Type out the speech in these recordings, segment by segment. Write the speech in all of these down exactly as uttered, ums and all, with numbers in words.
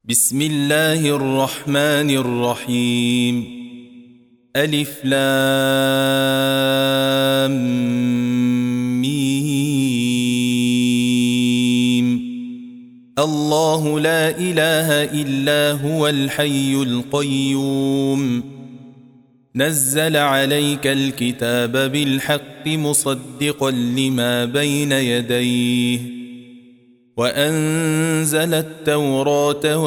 بسم الله الرحمن الرحيم. ألف لام ميم. الله لا إله إلا هو الحي القيوم. نزل عليك الكتاب بالحق مصدقا لما بين يديه وأنزل التوراة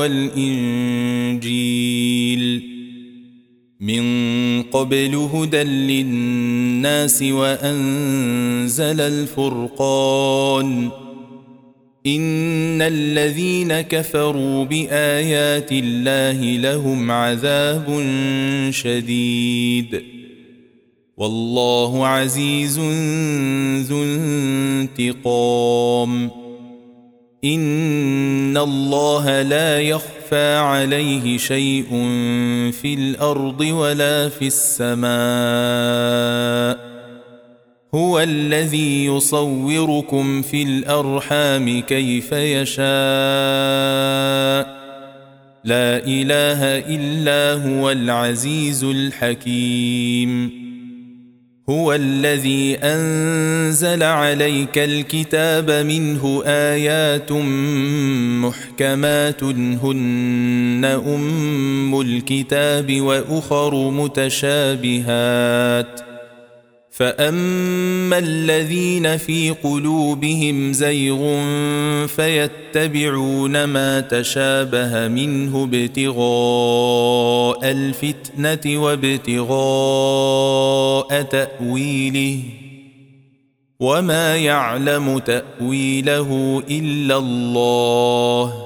والإنجيل من قبل هدى للناس وأنزل الفرقان. إن الذين كفروا بآيات الله لهم عذاب شديد والله عزيز ذو انتقام. إن الله لا يخفى عليه شيء في الأرض ولا في السماء. هو الذي يصوركم في الأرحام كيف يشاء. لا إله إلا هو العزيز الحكيم. هو الذي أنزل عليك الكتاب منه آيات محكمات هن أم الكتاب وأخر متشابهات. فأما الذين في قلوبهم زيغ فيتبعون ما تشابه منه ابتغاء الفتنة وابتغاء تأويله وما يعلم تأويله إلا الله.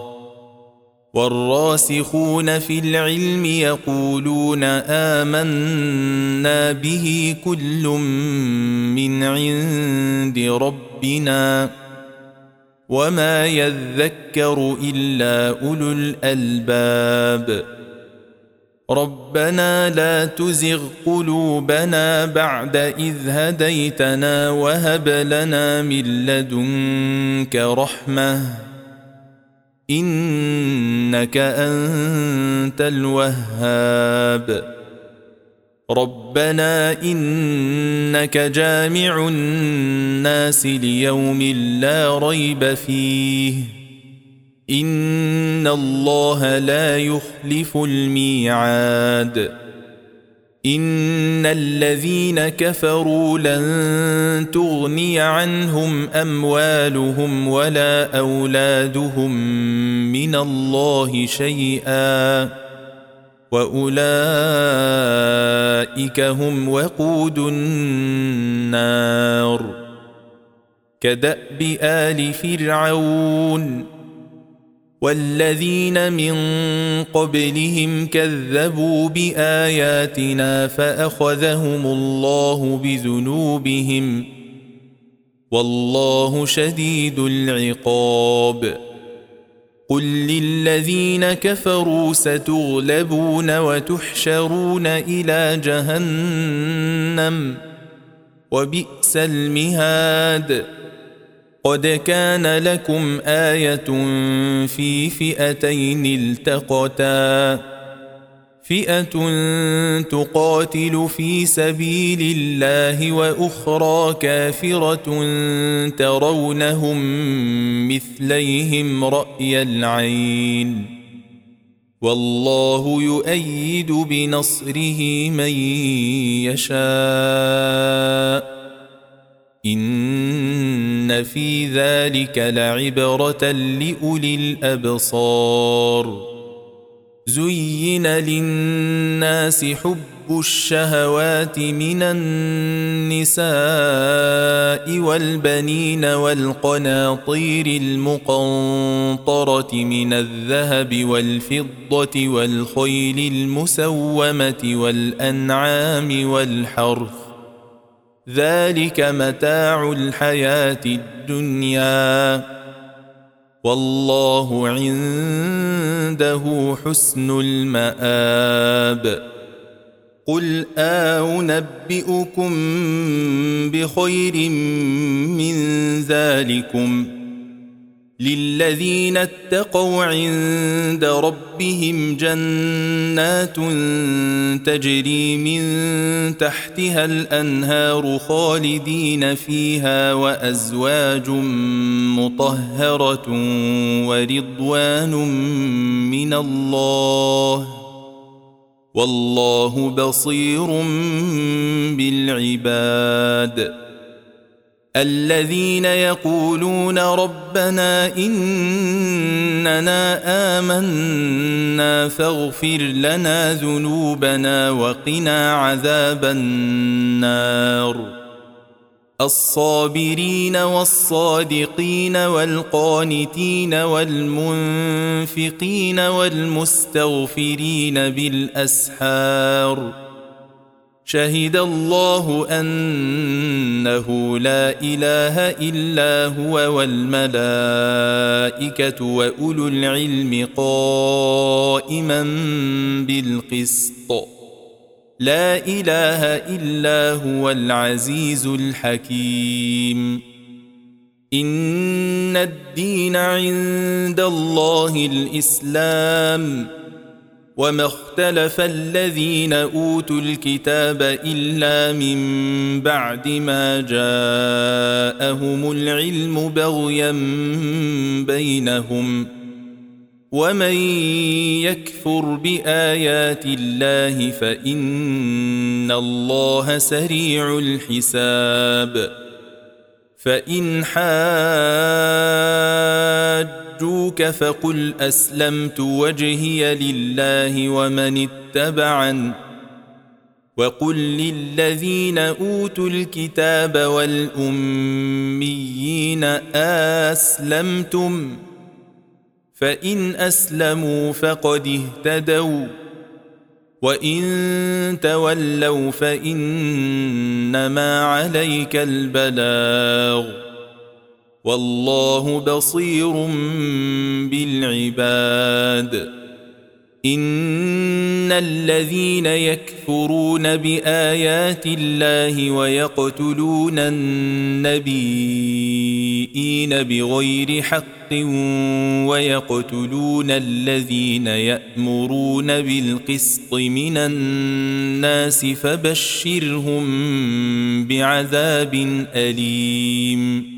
والراسخون في العلم يقولون آمنا به كل من عند ربنا وما يذكر إلا أولو الألباب. ربنا لا تزغ قلوبنا بعد إذ هديتنا وهب لنا من لدنك رحمة إنك أنت الوهاب. ربنا إنك جامع الناس ليوم لا ريب فيه إن الله لا يخلف الميعاد. إن الذين كفروا لن تغني عنهم أموالهم ولا أولادهم من الله شيئا وأولئك هم وقود النار. كدأب آل فرعون والذين من قبلهم كذبوا بآياتنا فأخذهم الله بذنوبهم والله شديد العقاب. قل للذين كفروا ستغلبون وتحشرون إلى جهنم وبئس المهاد. قد كان لكم آية في فئتين التقتا فئة تقاتل في سبيل الله وأخرى كافرة ترونهم مثليهم رأي العين والله يؤيد بنصره من يشاء. إن في ذلك لعبرة لأولي الأبصار. زين للناس حب الشهوات من النساء والبنين والقناطير المقنطرة من الذهب والفضة والخيل المسومة والأنعام والحرث ذلك متاع الحياة الدنيا والله عنده حسن المآب. قل أنبئكم بخير من ذلكم للذين اتقوا عند ربهم جنات تجري من تحتها الأنهار خالدين فيها وأزواج مطهرة ورضوان من الله والله بصير بالعباد الذين يقولون ربنا إننا آمنا فاغفر لنا ذنوبنا وقنا عذاب النار الصابرين والصادقين والقانتين والمنفقين والمستغفرين بالأسحار شهد الله أنه لا إله إلا هو والملائكة وأولو العلم قائما بالقسط لا إله إلا هو العزيز الحكيم إن الدين عند الله الإسلام وما اختلف الذين أوتوا الكتاب إلا من بعد ما جاءهم العلم بغيا بينهم ومن يكفر بآيات الله فإن الله سريع الحساب فإن حاجوك فقل أسلمت وجهي لله ومن اتبعن وقل للذين أوتوا الكتاب والأميين أسلمتم فإن أسلموا فقد اهتدوا وإن تولوا فإنما عليك البلاغ والله بصير بالعباد إن الذين يكفرون بآيات الله ويقتلون النبيين بغير حق ويقتلون الذين يأمرون بالقسط من الناس فبشرهم بعذاب أليم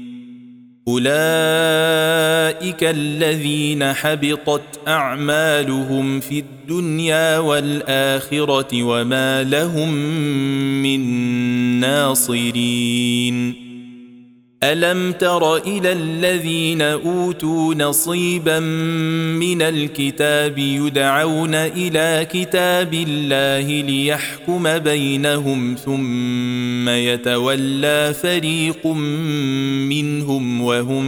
أولئك الذين حبطت أعمالهم في الدنيا والآخرة وما لهم من ناصرين ألم تر إلى الذين أوتوا نصيبا من الكتاب يدعون إلى كتاب الله ليحكم بينهم ثم يتولى فريق منهم وهم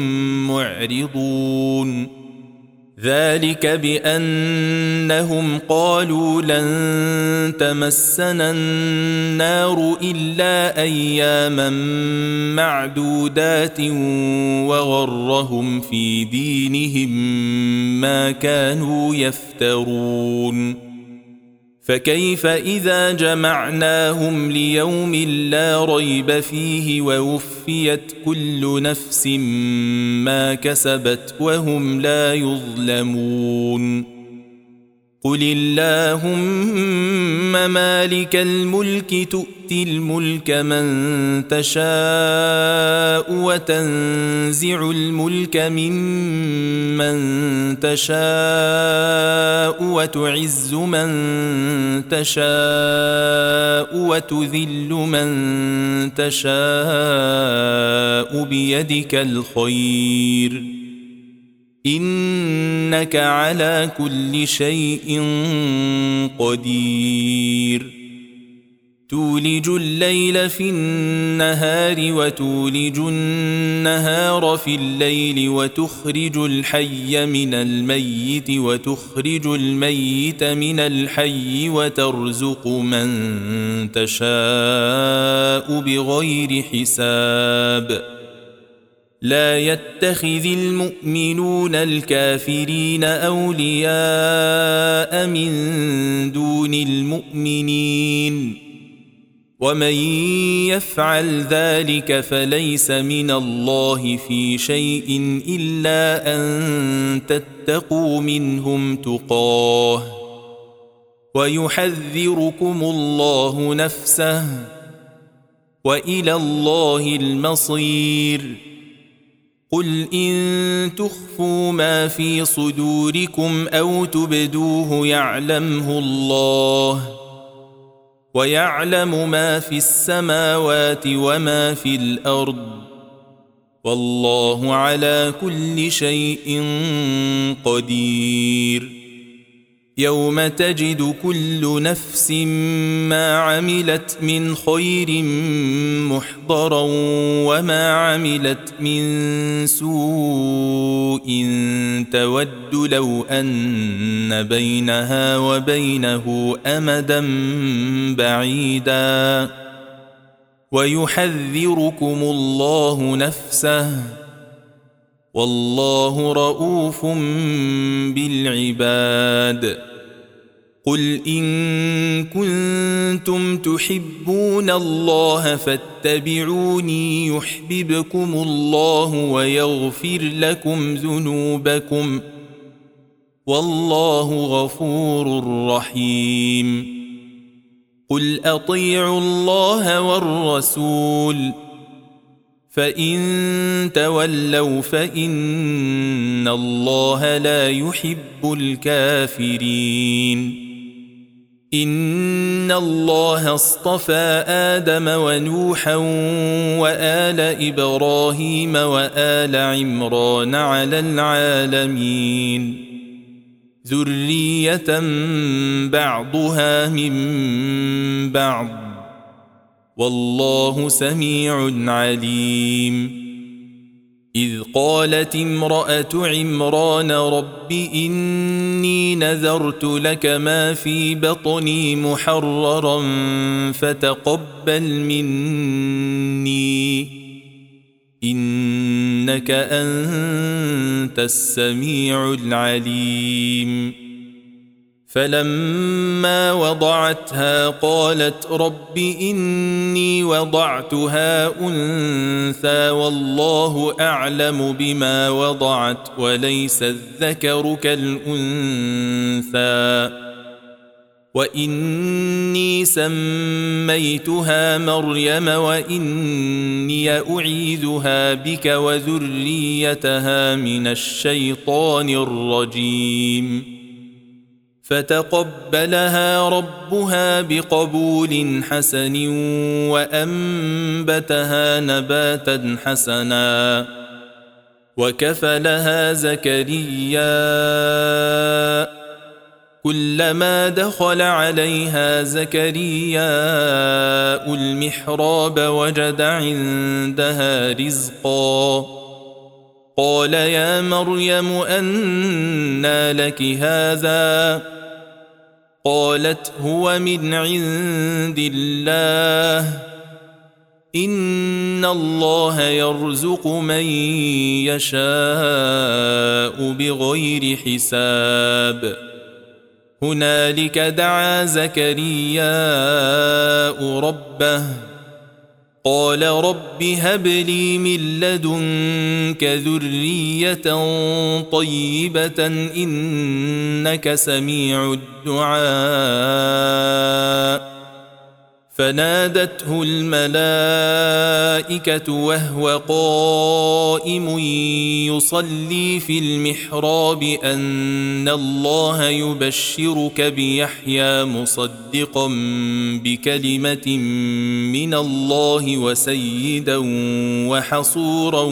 معرضون ذلك بأنهم قالوا لن تمسنا النار إلا أياما معدودات وغرهم في دينهم ما كانوا يفترون فكيف إذا جمعناهم ليوم لا ريب فيه ووفيت كل نفس ما كسبت وهم لا يظلمون قل اللهم مالك الملك تؤتي الملك من تشاء وتنزع الملك ممن تشاء وتعز من تشاء وتذل من تشاء بيدك الخير إنك على كل شيء قدير تولج الليل في النهار وتولج النهار في الليل وتخرج الحي من الميت وتخرج الميت من الحي وترزق من تشاء بغير حساب لا يتخذ المؤمنون الكافرين أولياء من دون المؤمنين ومن يفعل ذلك فليس من الله في شيء إلا أن تتقوا منهم تقاه ويحذركم الله نفسه وإلى الله المصير. قل إن تخفوا ما في صدوركم أو تبدوه يعلمه الله ويعلم ما في السماوات وما في الأرض والله على كل شيء قدير. يوم تجد كل نفس ما عملت من خير محضرا وما عملت من سوء تود لو أن بينها وبينه أمدا بعيدا ويحذركم الله نفسه والله رؤوف بالعباد. قل إن كنتم تحبون الله فاتبعوني يحببكم الله ويغفر لكم ذنوبكم والله غفور رحيم. قل أطيعوا الله والرسول فإن تولوا فإن الله لا يحب الكافرين. إن الله اصطفى آدم ونوحا وآل إبراهيم وآل عمران على العالمين ذرية بعضها من بعض والله سميع عليم. إذ قالت امرأة عمران رب إني نذرت لك ما في بطني محررا فتقبل مني إنك أنت السميع العليم. فلما وضعتها قالت رب إني وضعتها أنثى والله أعلم بما وضعت وليس الذكر كالأنثى وإني سميتها مريم وإني أعيذها بك وذريتها من الشيطان الرجيم. فتقبلها ربها بقبول حسن وأنبتها نباتا حسنا وكفلها زكريا كلما دخل عليها زكريا المحراب وجد عندها رزقا قال يا مريم أنى لك هذا قالت هو من عند الله إن الله يرزق من يشاء بغير حساب. هنالك دعا زكرياء ربه قال رب هب لي من لدنك ذرية طيبة إنك سميع الدعاء. فنادته الملائكة وهو قائم يصلي في المحراب أن الله يبشرك بيحيى مصدقا بكلمة من الله وسيدا وحصورا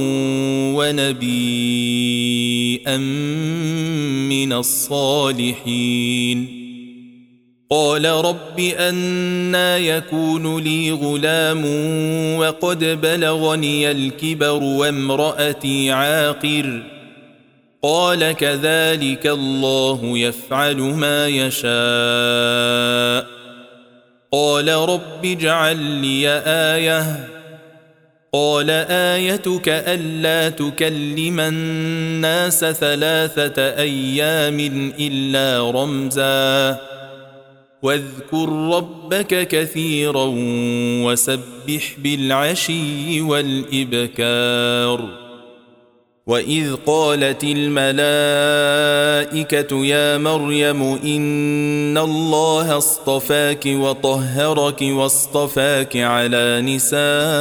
ونبيا من الصالحين. قال رب أنى يكون لي غلام وقد بلغني الكبر وامرأتي عاقر قال كذلك الله يفعل ما يشاء. قال رب اجعل لي آية قال آيتك ألا تكلم الناس ثلاثة أيام إلا رمزا واذكر ربك كثيرا وسبح بالعشي والإبكار. وإذ قالت الملائكة يا مريم إن الله اصطفاك وطهرك واصطفاك على نساء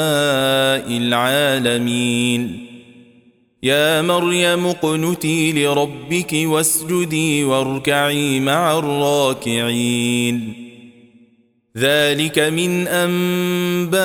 العالمين. يا مريم اقنتي لربك واسجدي واركعي مع الراكعين. ذلك من أنباء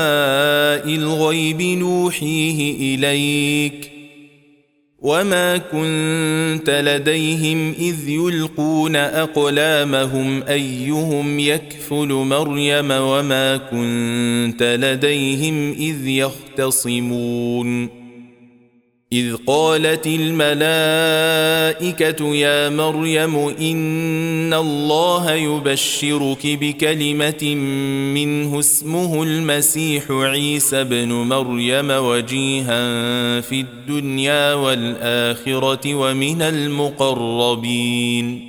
الغيب نوحيه إليك وما كنت لديهم إذ يلقون أقلامهم أيهم يكفل مريم وما كنت لديهم إذ يختصمون. إذ قالت الملائكة يا مريم إن الله يبشرك بكلمة منه اسمه المسيح عيسى بن مريم وجيها في الدنيا والآخرة ومن المقربين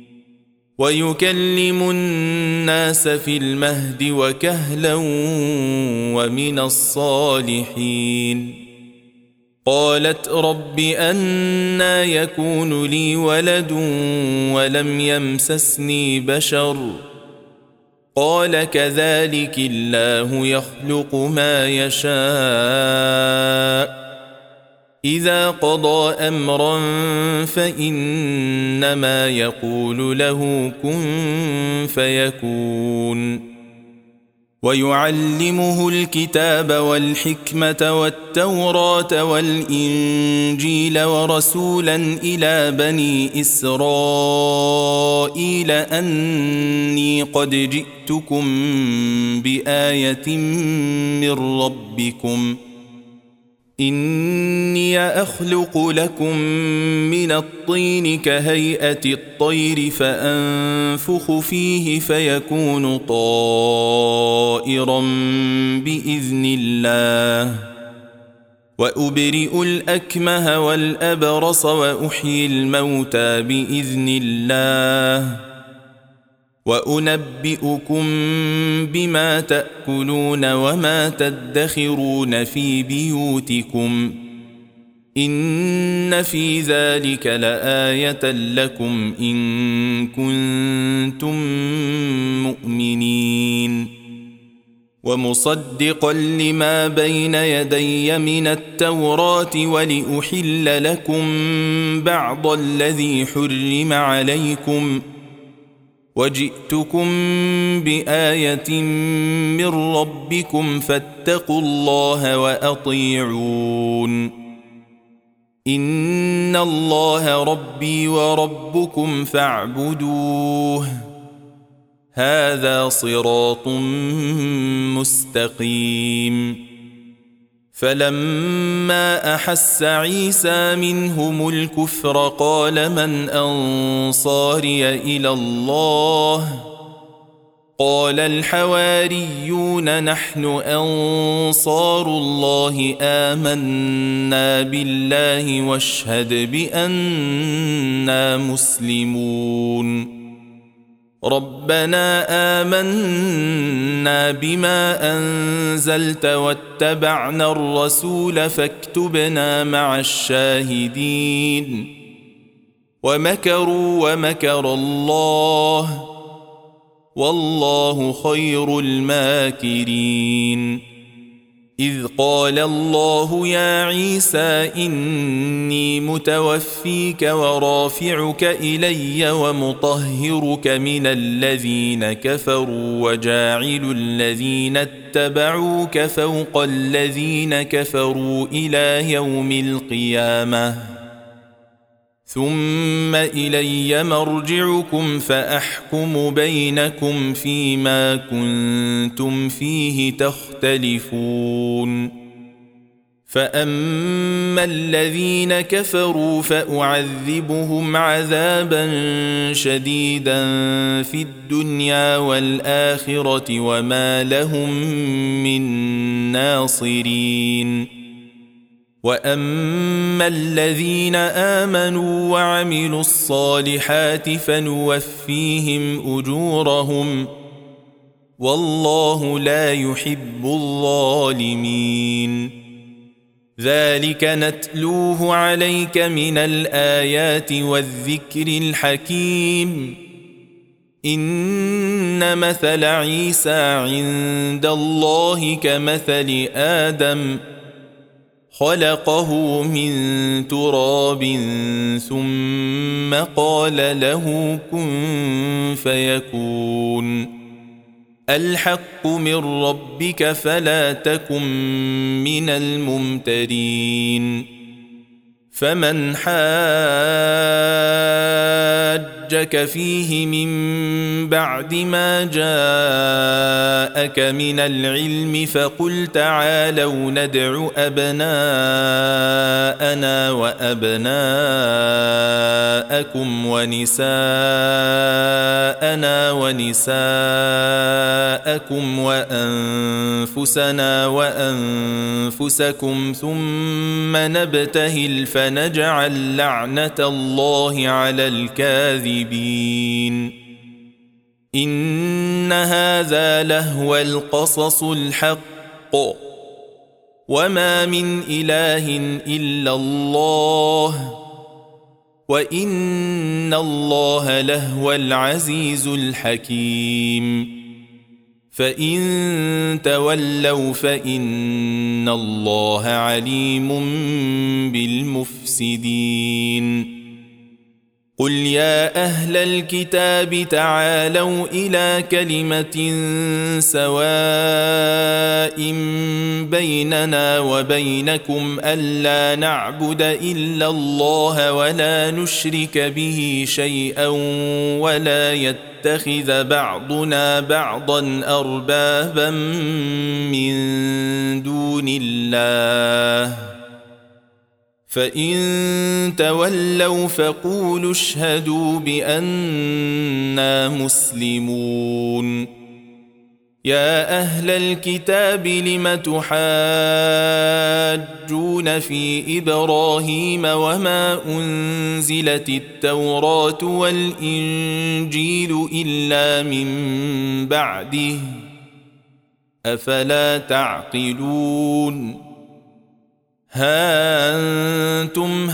ويكلم الناس في المهد وكهلا ومن الصالحين. قالت رب أنى يكون لي ولد ولم يمسسني بشر قال كذلك الله يخلق ما يشاء إذا قضى أمرا فإنما يقول له كن فيكون. ويعلمه الكتاب والحكمة والتوراة والإنجيل ورسولا إلى بني إسرائيل أني قد جئتكم بآية من ربكم إني أخلق لكم من الطين كهيئة الطير فأنفخ فيه فيكون طائرا بإذن الله وأبرئ الأكمه والأبرص وأحيي الموتى بإذن الله وأنبئكم بما تأكلون وما تدخرون في بيوتكم إن في ذلك لآية لكم إن كنتم مؤمنين. ومصدقا لما بين يدي من التوراة ولأحل لكم بعض الذي حرم عليكم وجئتكم بآية من ربكم فاتقوا الله وأطيعون. إن الله ربي وربكم فاعبدوه هذا صراط مستقيم. فلما أحس عيسى منهم الكفر قال من أنصاري إلى الله قال الحواريون نحن أنصار الله آمنا بالله واشهد بأننا مسلمون. ربنا آمنا بما أنزلت واتبعنا الرسول فاكتبنا مع الشاهدين. ومكروا ومكر الله والله خير الماكرين. إذ قال الله يا عيسى إني متوفيك ورافعك إلي ومطهرك من الذين كفروا وجاعل الذين اتبعوك فوق الذين كفروا إلى يوم القيامة ثم إلي مرجعكم فأحكم بينكم فيما كنتم فيه تختلفون. فأما الذين كفروا فأعذبهم عذابا شديدا في الدنيا والآخرة وما لهم من ناصرين. وأما الذين آمنوا وعملوا الصالحات فنوفيهم أجورهم والله لا يحب الظالمين ذلك نتلوه عليك من الآيات والذكر الحكيم إن مثل عيسى عند الله كمثل آدم خلقه من تراب ثم قال له كن فيكون الحق من ربك فلا تكن من الممترين فمن حاجك فيه من بعد ما جاءك من العلم فقل تعالوا ندع أبناءنا وأبناءكم ونساءنا ونساءكم وأنفسنا وأنفسكم ثم نبتهل فنجعل لعنة الله على الكاذبين إن هذا لهو القصص الحق وما من إله إلا الله وإن الله لهو العزيز الحكيم فإن تولوا فإن الله عليم بالمفسدين قل يا أهل الكتاب تعالوا إلى كلمة سواء بيننا وبينكم ألا نعبد إلا الله ولا نشرك به شيئا ولا يتخذ بعضنا بعضا أربابا من دون الله فإن تولوا فقولوا اشهدوا بأننا مسلمون يا أهل الكتاب لم تحاجون في إبراهيم وما أنزلت التوراة والإنجيل إلا من بعده أفلا تعقلون ها أنتم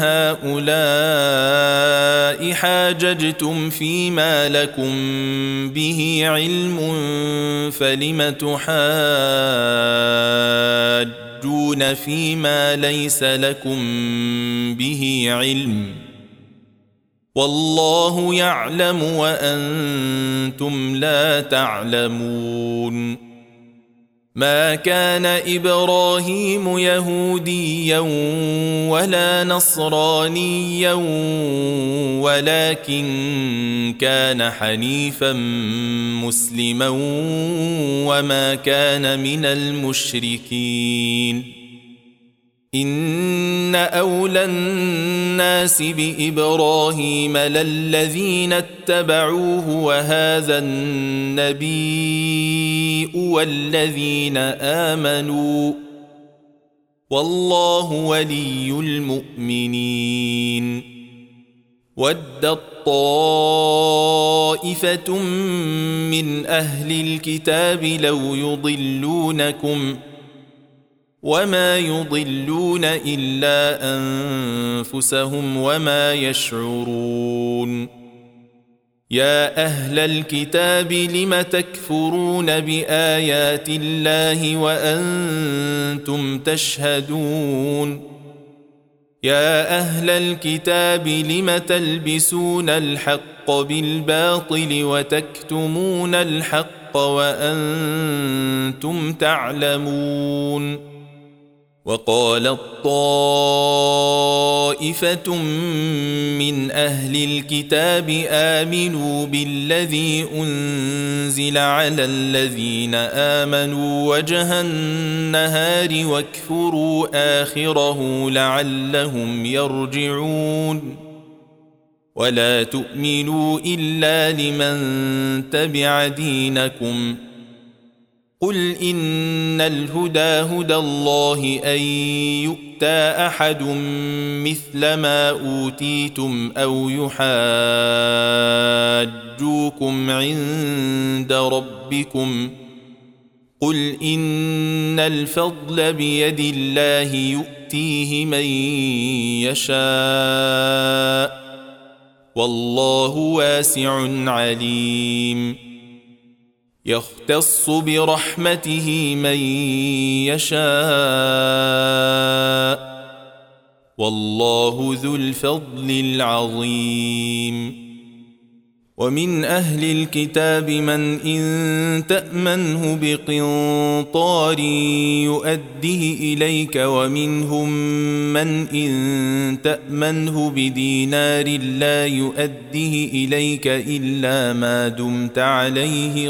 هؤلاء حاججتم فيما لكم به علم فلم تحاجون فيما ليس لكم به علم والله يعلم وأنتم لا تعلمون ما كان إبراهيم يهوديا ولا نصرانيا ولكن كان حنيفا مسلما وما كان من المشركين إن أولى الناس بإبراهيم للذين اتبعوه وهذا النبي والذين آمنوا والله ولي المؤمنين ودت طائفة من أهل الكتاب لو يضلونكم وما يضلون إلا أنفسهم وما يشعرون يا أهل الكتاب لم تكفرون بآيات الله وأنتم تشهدون يا أهل الكتاب لم تلبسون الحق بالباطل وتكتمون الحق وأنتم تعلمون وقالت طائفة من أهل الكتاب آمنوا بالذي أنزل على الذين آمنوا وجه النهار واكفروا آخره لعلهم يرجعون ولا تؤمنوا إلا لمن تبع دينكم قل إن الهدى هدى الله أن يؤتى أحد مثل ما أوتيتم أو يحاجوكم عند ربكم قل إن الفضل بيد الله يؤتيه من يشاء والله واسع عليم يختص برحمته من يشاء والله ذو الفضل العظيم ومن أهل الكتاب من إن تأمنه بقنطار يؤده إليك ومنهم من إن تأمنه بدينار لا يؤده إليك إلا ما دمت عليه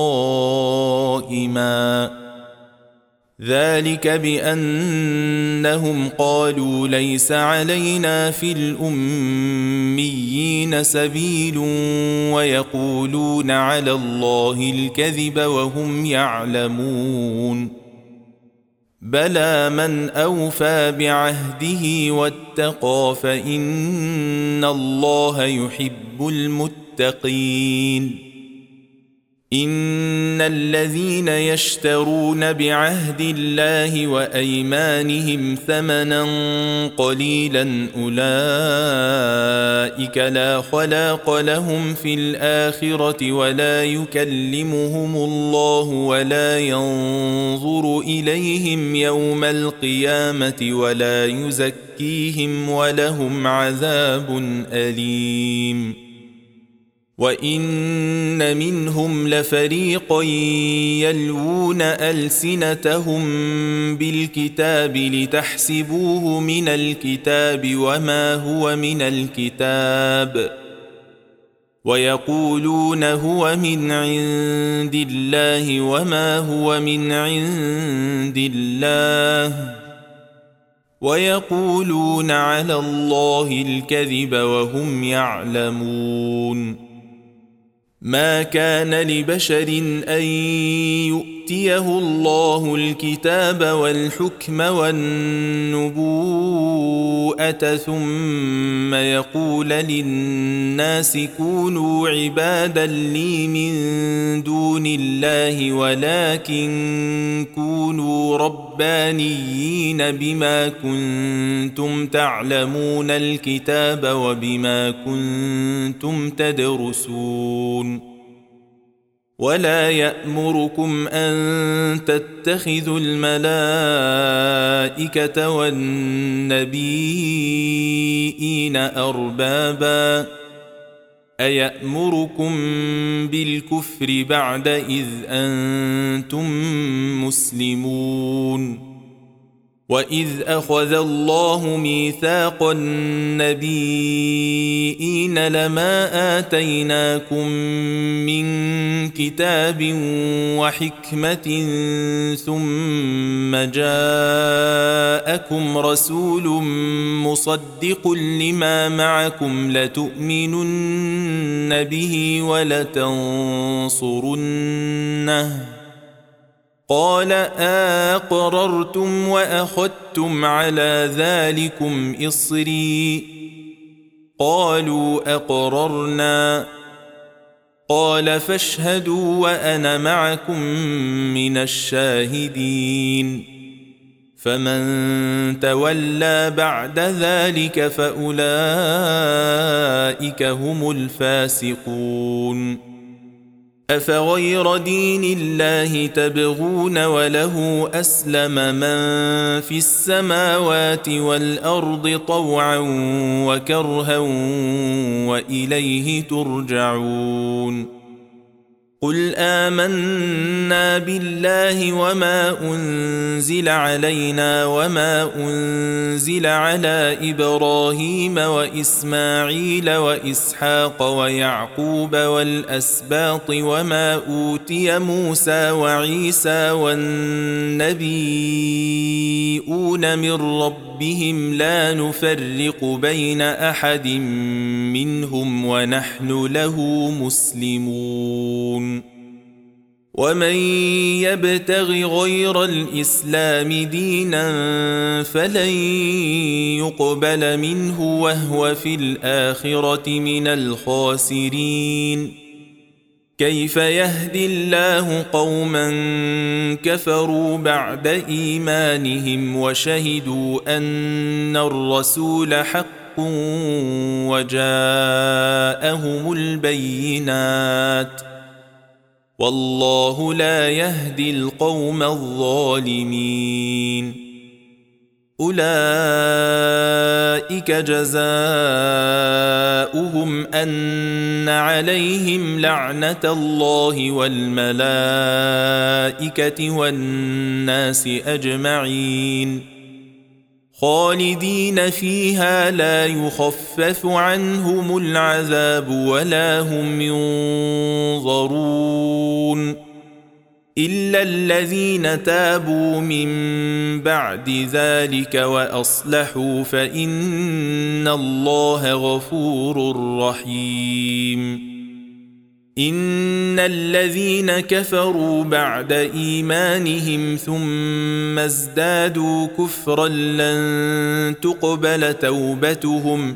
قائما ذلك بأنهم قالوا ليس علينا في الأميين سبيل ويقولون على الله الكذب وهم يعلمون بلى من أوفى بعهده واتقى فإن الله يحب المتقين إن الذين يشترون بعهد الله وأيمانهم ثمنا قليلا أولئك لا خلاق لهم في الآخرة ولا يكلمهم الله ولا ينظر إليهم يوم القيامة ولا يزكيهم ولهم عذاب أليم وإن منهم لفريقا يلوون ألسنتهم بالكتاب لتحسبوه من الكتاب وما هو من الكتاب ويقولون هو من عند الله وما هو من عند الله ويقولون على الله الكذب وهم يعلمون ما كان لبشر أن يؤتيه الله الكتاب والحكم والنبوءة ثم يقول للناس كونوا عبادا لي من دون الله ولكن كونوا ربانيين بما كنتم تعلمون الكتاب وبما كنتم تدرسون ولا يأمركم أن تتخذوا الملائكة والنبيين أربابا أيأمركم بالكفر بعد إذ أنتم مسلمون وإذ أخذ الله ميثاق النبيين لما آتيناكم من كتاب وحكمة ثم جاءكم رسول مصدق لما معكم لتؤمنن به ولتنصرنه قال أقررتم وأخذتم على ذلكم إصري قالوا أقررنا قال فاشهدوا وأنا معكم من الشاهدين فمن تولى بعد ذلك فأولئك هم الفاسقون أفغير دين الله تبغون وله أسلم من في السماوات والأرض طوعا وكرها وإليه ترجعون قل آمنا بالله وما أنزل علينا وما أنزل على إبراهيم وإسماعيل وإسحاق ويعقوب والأسباط وما أوتي موسى وعيسى والنبيون من ربهم لا نفرق بين أحد منهم ونحن له مسلمون ومن يبتغ غير الإسلام دينا فلن يقبل منه وهو في الآخرة من الخاسرين. كيف يهدي الله قوما كفروا بعد إيمانهم وشهدوا أن الرسول حق وجاءهم البينات والله لا يهدي القوم الظالمين. أولئك جزاؤهم أن عليهم لعنة الله والملائكة والناس أجمعين خالدين فيها لا يخفف عنهم العذاب ولا هم ينظرون إلا الذين تابوا من بعد ذلك وأصلحوا فإن الله غفور رحيم. إن الذين كفروا بعد إيمانهم ثم ازدادوا كفرا لن تقبل توبتهم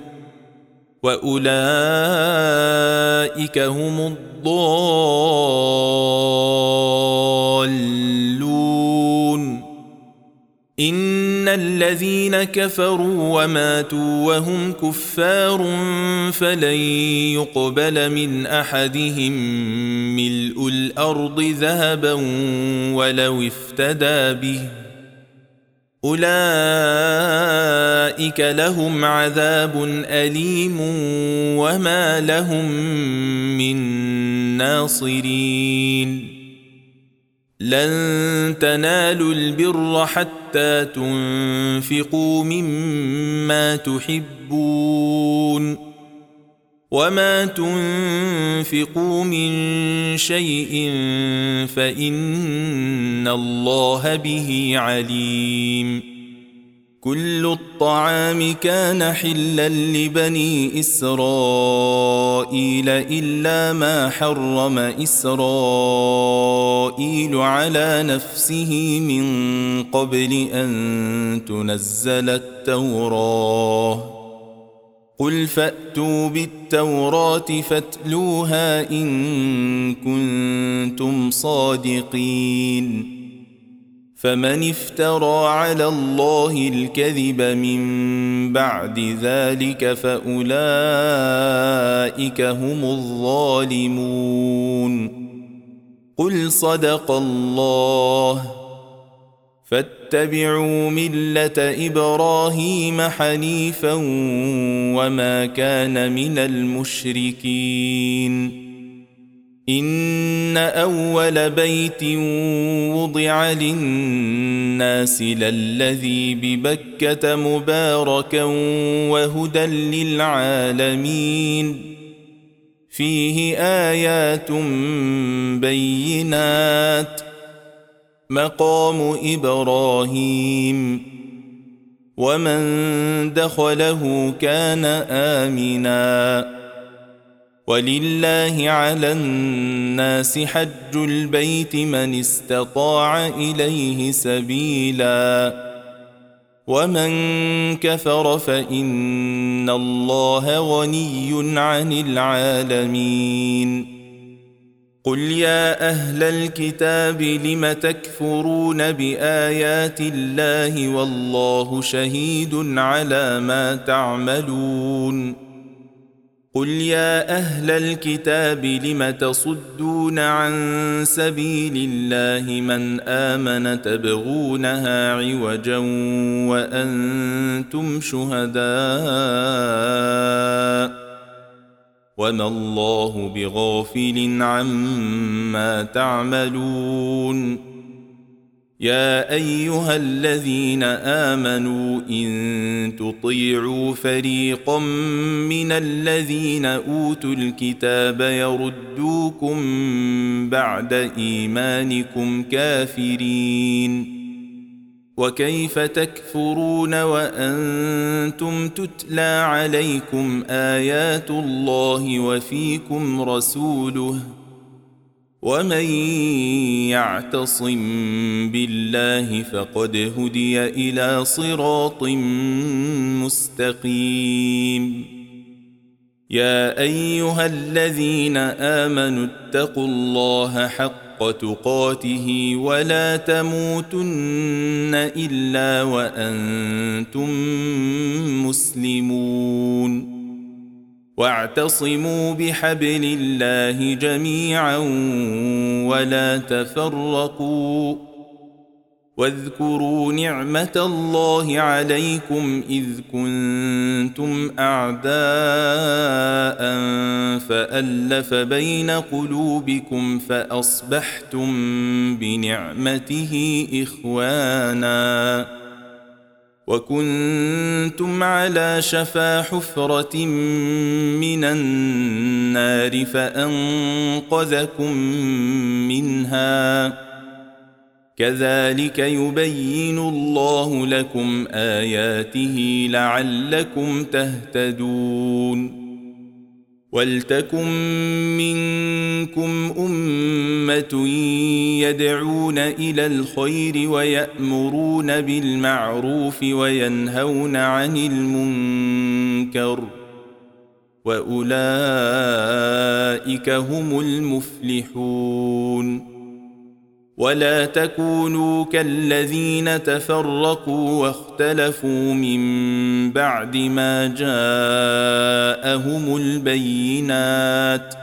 وأولئك هم الضالون. إن الذين كفروا وماتوا وهم كفار فلن يقبل من أحدهم ملء الأرض ذهبا ولو افتدى به أولئك لهم عذاب أليم وما لهم من ناصرين. لن تنالوا البر حتى تنفقوا مما تحبون وما تنفقوا من شيء فإن الله به عليم. كل الطعام كان حلا لبني إسرائيل إلا ما حرم إسرائيل على نفسه من قبل أن تنزل التوراة. قل فأتوا بالتوراة فاتلوها إن كنتم صادقين. فمن افترى على الله الكذب من بعد ذلك فأولئك هم الظالمون. قل صدق الله فاتبعوا ملة إبراهيم حنيفا وما كان من المشركين. إن أول بيت وضع للناس للذي ببكة مباركا وهدى للعالمين فيه آيات بينات مقام إبراهيم ومن دخله كان آمناً. ولله على الناس حج البيت من استطاع إليه سبيلا ومن كفر فإن الله غني عن العالمين. قل يا أهل الكتاب لم تكفرون بآيات الله والله شهيد على ما تعملون. قل يا أهل الكتاب لم تصدون عن سبيل الله من آمن تبغونها عوجا وأنتم شهداء وما الله بغافل عما تعملون. يا أيها الذين آمنوا إن تطيعوا فريقا من الذين أوتوا الكتاب يردوكم بعد إيمانكم كافرين وكيف تكفرون وأنتم تتلى عليكم آيات الله وفيكم رسوله ومن يعتصم بالله فقد هدي إلى صراط مستقيم. يا أيها الذين آمنوا اتقوا الله حق تقاته ولا تموتن إلا وأنتم مسلمون. واعتصموا بحبل الله جميعا ولا تفرقوا. واذكروا نعمة الله عليكم إذ كنتم أعداء فألف بين قلوبكم فأصبحتم بنعمته إخوانا وكنتم على شفا حفرة من النار فأنقذكم منها. كذلك يبين الله لكم آياته لعلكم تهتدون. ولتكن منكم أمة يدعون إلى الخير ويأمرون بالمعروف وينهون عن المنكر وأولئك هم المفلحون. ولا تكونوا كالذين تفرقوا واختلفوا من بعد ما جاءهم البينات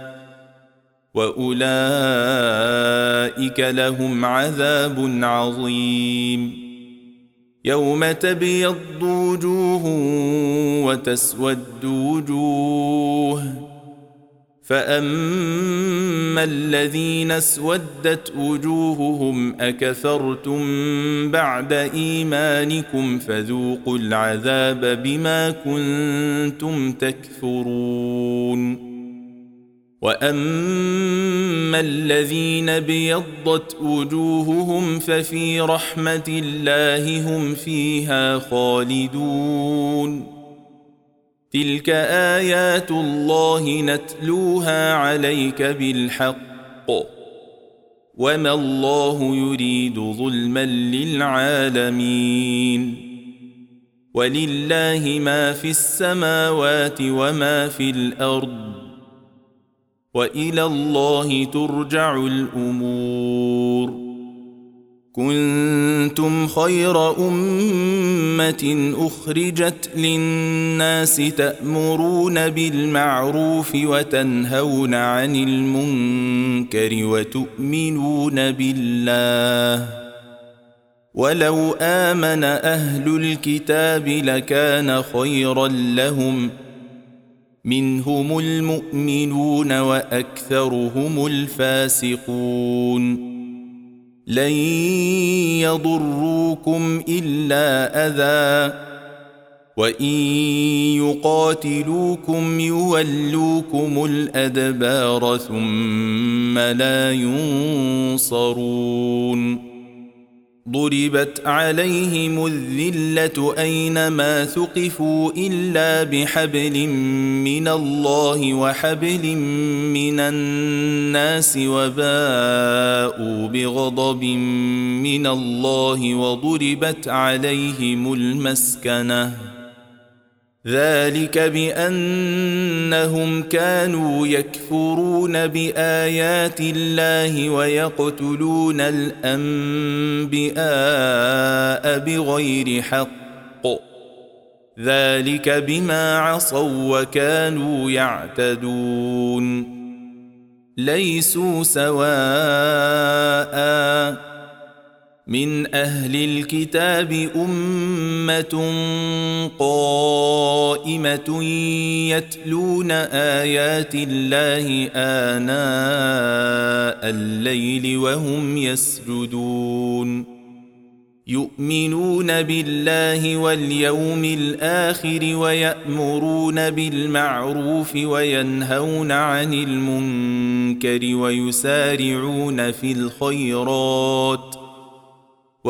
وأولئك لهم عذاب عظيم. يوم تبيض وجوه وتسود وجوه فأما الذين اسودت وجوههم أكفرتم بعد إيمانكم فذوقوا العذاب بما كنتم تكفرون. وأما الذين بيضت وجوههم ففي رحمة الله هم فيها خالدون. تلك آيات الله نتلوها عليك بالحق وما الله يريد ظلما للعالمين. ولله ما في السماوات وما في الأرض وإلى الله ترجع الأمور. كنتم خير أمة أخرجت للناس تأمرون بالمعروف وتنهون عن المنكر وتؤمنون بالله. ولو آمن أهل الكتاب لكان خيرا لهم منهم المؤمنون وأكثرهم الفاسقون. لن يضروكم إلا أذى وإن يقاتلوكم يولوكم الأدبار ثم لا ينصرون. ضربت عليهم الذلة أينما ثقفوا إلا بحبل من الله وحبل من الناس وباءوا بغضب من الله وضربت عليهم المسكنة. ذلك بأنهم كانوا يكفرون بآيات الله ويقتلون الأنبياء بغير حق. ذلك بما عصوا وكانوا يعتدون. ليسوا سواء من أهل الكتاب أمة قائمة يتلون آيات الله آناء الليل وهم يسجدون. يؤمنون بالله واليوم الآخر ويأمرون بالمعروف وينهون عن المنكر ويسارعون في الخيرات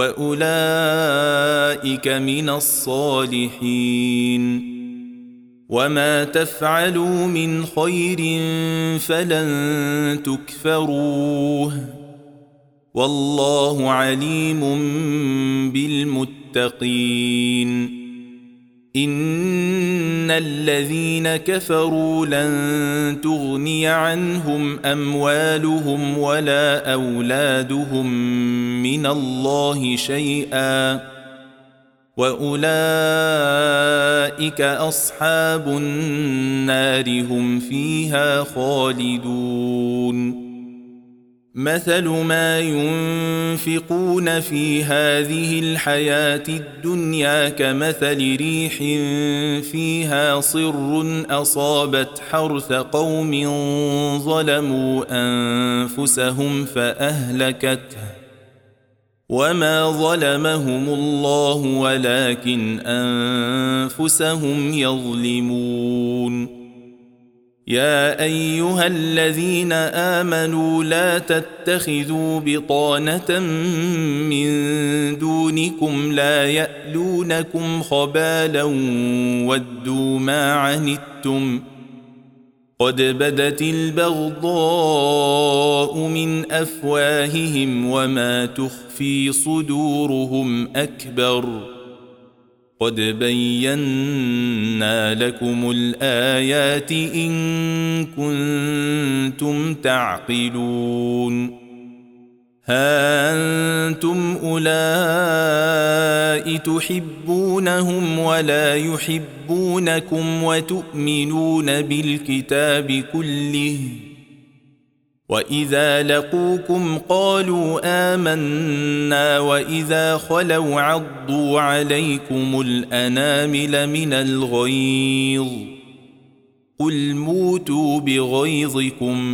وأولئك من الصالحين. وما تفعلوا من خير فلن تكفروه والله عليم بالمتقين إن الذين كفروا لن تغني عنهم أموالهم ولا أولادهم من الله شيئا وأولئك أصحاب النار هم فيها خالدون مثل ما ينفقون في هذه الحياة الدنيا كمثل ريح فيها صر أصابت حرث قوم ظلموا أنفسهم فأهلكته وما ظلمهم الله ولكن أنفسهم يظلمون يا أيها الذين آمنوا لا تتخذوا بطانة من دونكم لا يألونكم خبالا ودوا ما عنتم قد بدت البغضاء من أفواههم وما تخفي صدورهم أكبر قد بينا لكم الآيات إن كنتم تعقلون ها أنتم أولئك تحبونهم ولا يحبونكم وتؤمنون بالكتاب كله وإذا لقوكم قالوا آمنا وإذا خلوا عضوا عليكم الأنامل من الغيظ قل موتوا بغيظكم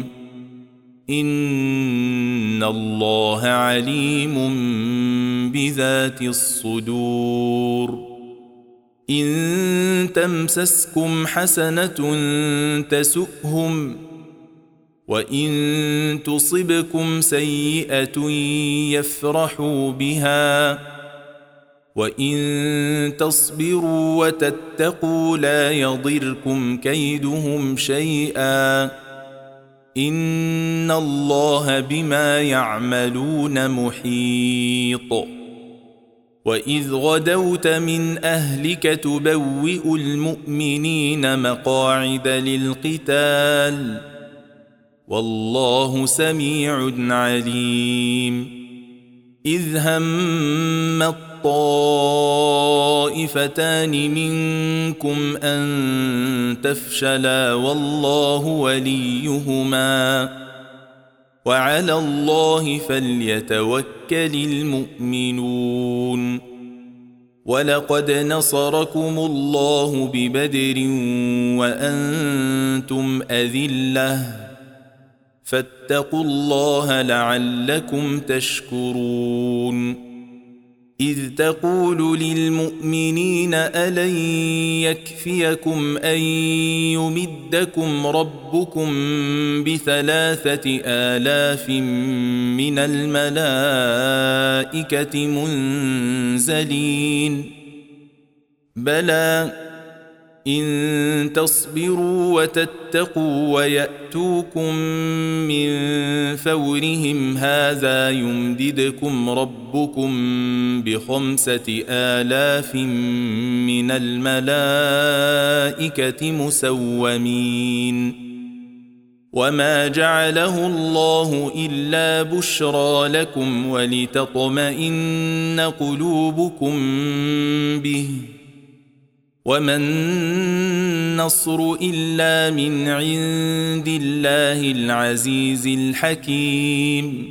إن الله عليم بذات الصدور إن تمسسكم حسنة تسؤهم وإن تصبكم سيئة يفرحوا بها وإن تصبروا وتتقوا لا يضركم كيدهم شيئا إن الله بما يعملون محيط وإذ غدوت من أهلك تبوئ المؤمنين مقاعد للقتال والله سميع عليم إذ هم الطائفتان منكم أن تفشلا والله وليهما وعلى الله فليتوكل المؤمنون ولقد نصركم الله ببدر وأنتم أذلة فاتقوا الله لعلكم تشكرون إذ تقول للمؤمنين ألن يكفيكم أن يمدكم ربكم بثلاثة آلاف من الملائكة منزلين بلى إن تصبروا وتتقوا ويأتوكم من فورهم هذا يمددكم ربكم بخمسة آلاف من الملائكة مسومين وما جعله الله إلا بشرى لكم ولتطمئن قلوبكم به وما النصر إلا من عند الله العزيز الحكيم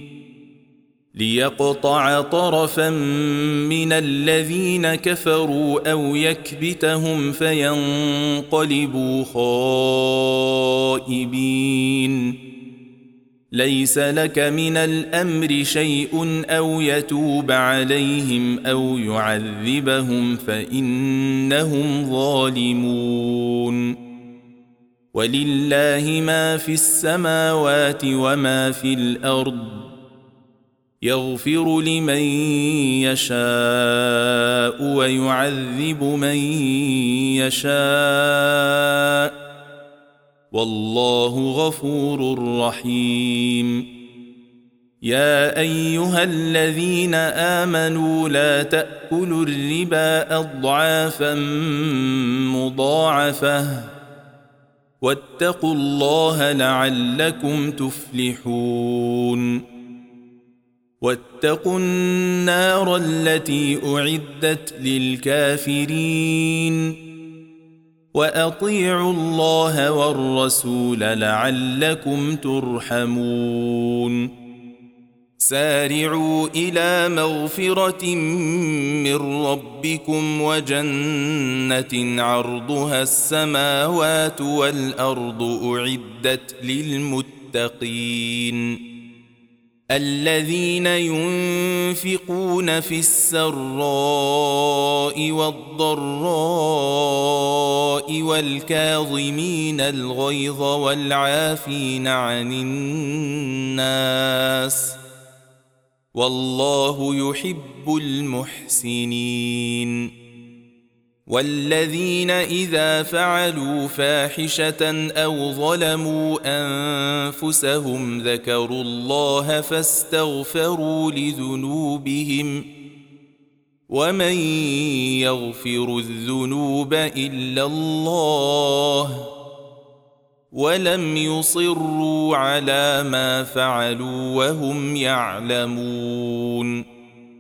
ليقطع طرفا من الذين كفروا أو يكبتهم فينقلبوا خائبين ليس لك من الأمر شيء أو يتوب عليهم أو يعذبهم فإنهم ظالمون ولله ما في السماوات وما في الأرض يغفر لمن يشاء ويعذب من يشاء والله غفور رحيم. يا أيها الذين آمنوا لا تأكلوا الربا أضعافا مضاعفة واتقوا الله لعلكم تفلحون. واتقوا النار التي أعدت للكافرين وأطيعوا الله والرسول لعلكم ترحمون. سارعوا إلى مغفرة من ربكم وجنة عرضها السماوات والأرض أعدت للمتقين الذين ينفقون في السراء والضراء والكاظمين الغيظ والعافين عن الناس والله يحب المحسنين. والذين إذا فعلوا فاحشة أو ظلموا أنفسهم ذكروا الله فاستغفروا لذنوبهم ومن يغفر الذنوب إلا الله ولم يصروا على ما فعلوا وهم يعلمون.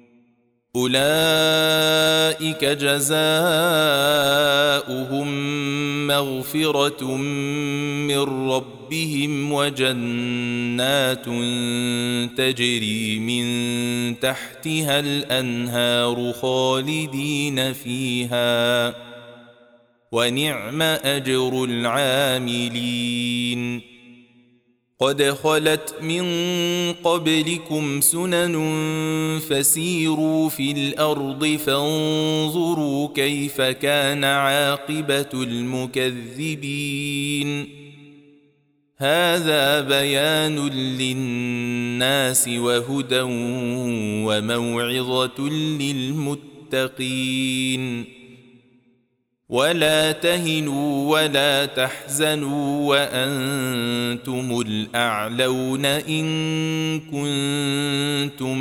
أولئك جزاؤهم مغفرة من ربهم وجنات تجري من تحتها الأنهار خالدين فيها ونعم أجر العاملين. قد خلت من قبلكم سنن فسيروا في الأرض فانظروا كيف كان عاقبة المكذبين. هذا بيان للناس وهدى وموعظة للمتقين. ولا تهنوا ولا تحزنوا وأنتم الأعلون إن كنتم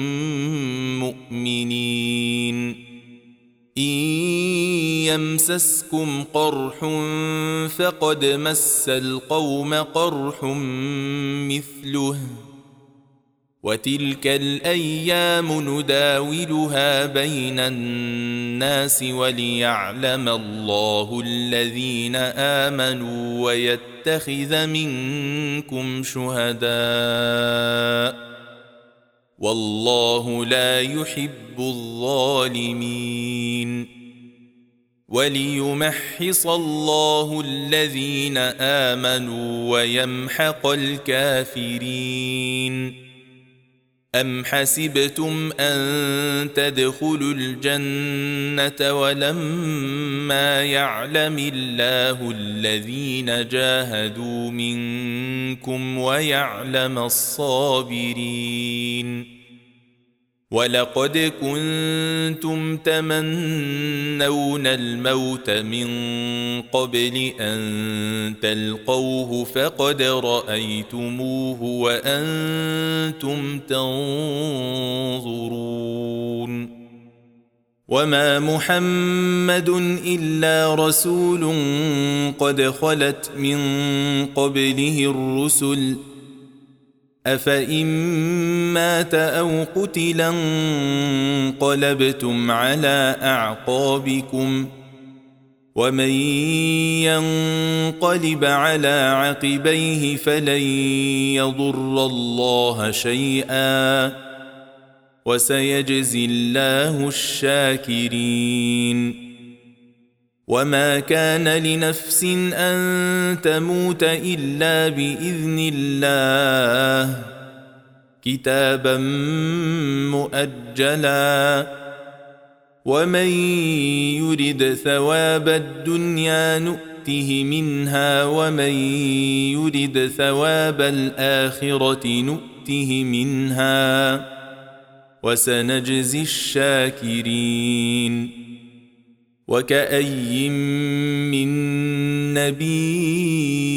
مؤمنين. إن يمسسكم قرح فقد مس القوم قرح مثله وتلك الأيام نداولها بين الناس وليعلم الله الذين آمنوا ويتخذ منكم شهداء والله لا يحب الظالمين. وليمحص الله الذين آمنوا ويمحق الكافرين. أم حسبتم أن تدخلوا الجنة ولما يعلم الله الذين جاهدوا منكم ويعلم الصابرين. ولقد كنتم تمنون الموت من قبل أن تلقوه فقد رأيتموه وأنتم تنظرون. وما محمد إلا رسول قد خلت من قبله الرسل أفإن مات أو قتلا انقلبتم على أعقابكم ومن ينقلب على عقبيه فلن يضر الله شيئا وسيجزي الله الشاكرين. وما كان لنفس أن تموت إلا بإذن الله كتابا مؤجلا ومن يرد ثواب الدنيا نؤته منها ومن يرد ثواب الآخرة نؤته منها وسنجزي الشاكرين. وكأي من نبي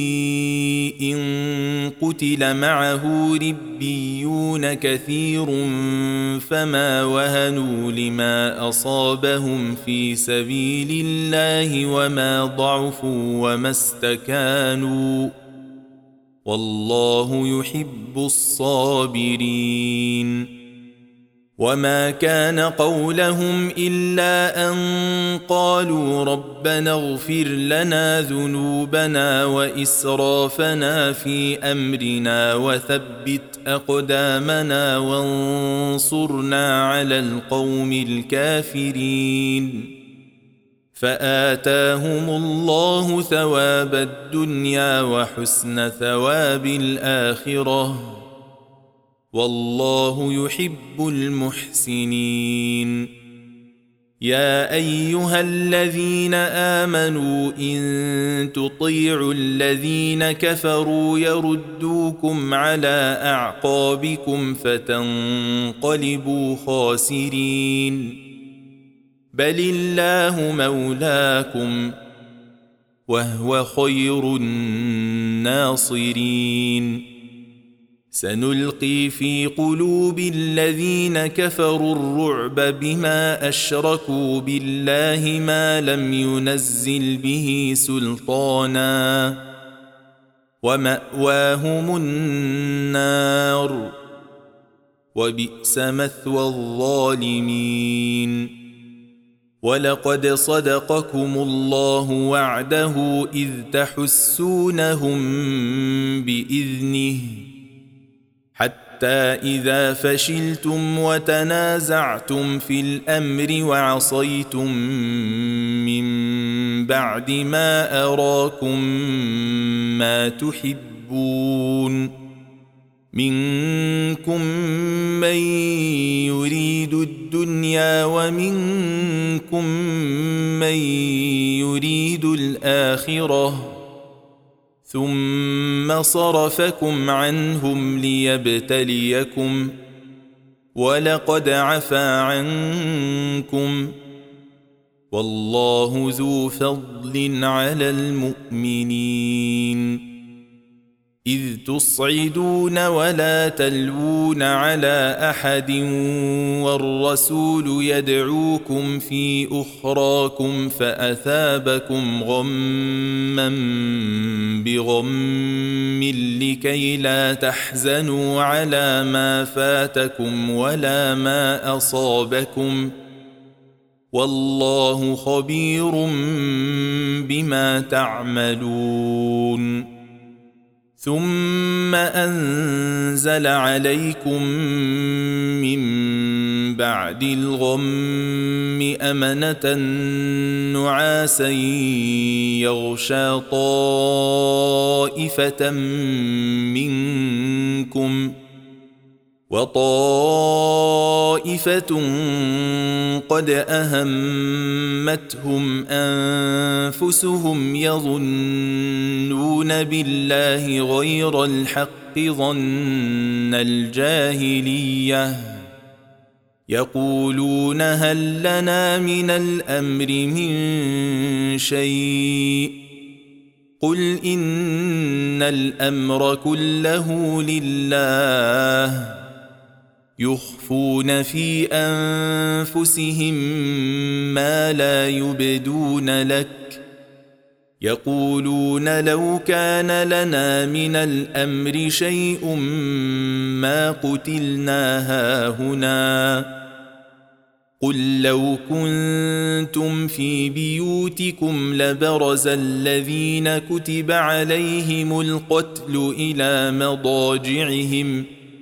قتل معه ربيون كثير فما وهنوا لما أصابهم في سبيل الله وما ضعفوا وما استكانوا والله يحب الصابرين. وما كان قولهم إلا أن قالوا ربنا اغفر لنا ذنوبنا وإسرافنا في أمرنا وثبت أقدامنا وانصرنا على القوم الكافرين. فآتاهم الله ثواب الدنيا وحسن ثواب الآخرة والله يحب المحسنين. يا أيها الذين آمنوا إن تطيعوا الذين كفروا يردوكم على أعقابكم فتنقلبوا خاسرين. بل الله مولاكم وهو خير الناصرين. سنلقي في قلوب الذين كفروا الرعب بما أشركوا بالله ما لم ينزل به سلطانا ومأواهم النار وبئس مثوى الظالمين. ولقد صدقكم الله وعده إذ تحسونهم بإذنه حتى إذا فشلتم وتنازعتم في الأمر وعصيتم من بعد ما أراكم ما تحبون منكم من يريد الدنيا ومنكم من يريد الآخرة ثم صرفكم عنهم ليبتليكم ولقد عفا عنكم والله ذو فضل على المؤمنين. إذ تصعدون ولا تلوون على أحد والرسول يدعوكم في أخراكم فأثابكم غما بغم لكي لا تحزنوا على ما فاتكم ولا ما أصابكم والله خبير بما تعملون. ثم أنزل عليكم من بعد الغم أمنة نعاسا يغشى طائفة منكم وطائفة قد أهمتهم أنفسهم يظنون بالله غير الحق ظن الجاهلية يقولون هل لنا من الأمر من شيء قل إن الأمر كله لله يخفون في أنفسهم ما لا يبدون لك يقولون لو كان لنا من الأمر شيء ما قتلنا هاهنا قل لو كنتم في بيوتكم لبرز الذين كتب عليهم القتل إلى مضاجعهم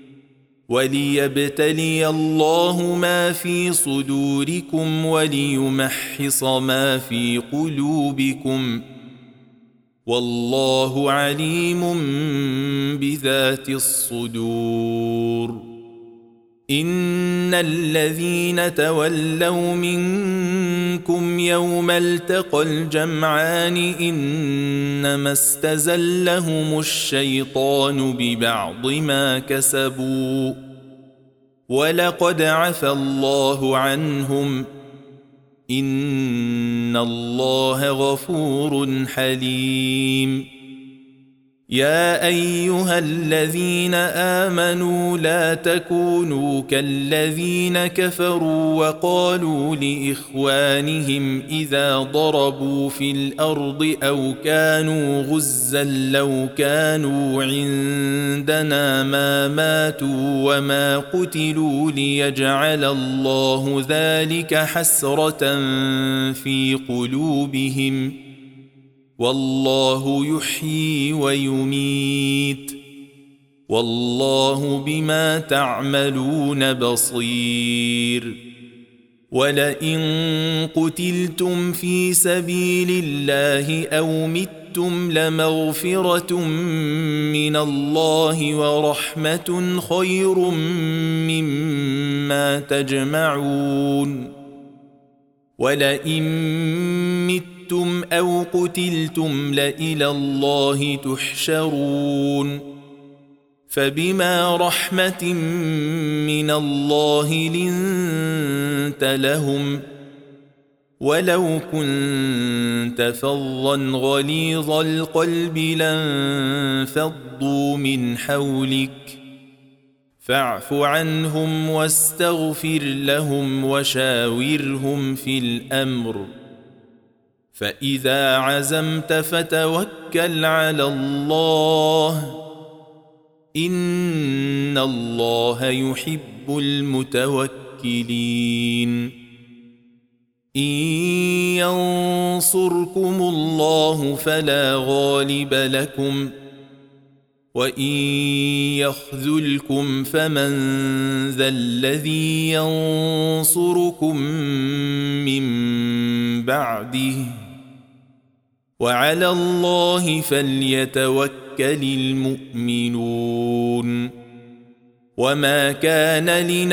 وليبتلي الله ما في صدوركم وليمحص ما في قلوبكم والله عليم بذات الصدور. إن الذين تولوا منكم يوم التقى الجمعان إنما استزلهم الشيطان ببعض ما كسبوا ولقد عفى الله عنهم إن الله غفور حليم. يا أيها الذين آمنوا لا تكونوا كالذين كفروا وقالوا لإخوانهم إذا ضربوا في الأرض أو كانوا غزا لو كانوا عندنا ما ماتوا وما قتلوا ليجعل الله ذلك حسرة في قلوبهم والله يحيي ويميت والله بما تعملون بصير. ولئن قتلتم في سبيل الله أو متم لمغفرة من الله ورحمة خير مما تجمعون. ولئن متم أو قتلتم لإلى الله تحشرون. فبما رحمة من الله لنت لهم ولو كنت فظا غليظ القلب لانفضوا من حولك فاعف عنهم واستغفر لهم وشاورهم في الأمر فإذا عزمت فتوكل على الله إن الله يحب المتوكلين. إن ينصركم الله فلا غالب لكم وإن يخذلكم فمن ذا الذي ينصركم من بعده وعلى الله فليتوكل المؤمنون. وما كان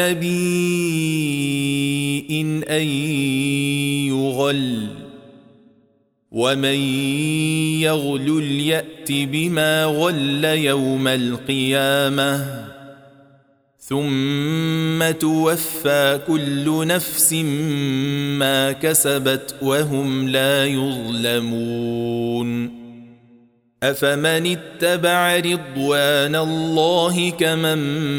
لنبي أن يغل ومن يغلل يأت بما غل يوم القيامة ثم توفى كل نفس ما كسبت وهم لا يظلمون. أفمن اتبع رضوان الله كمن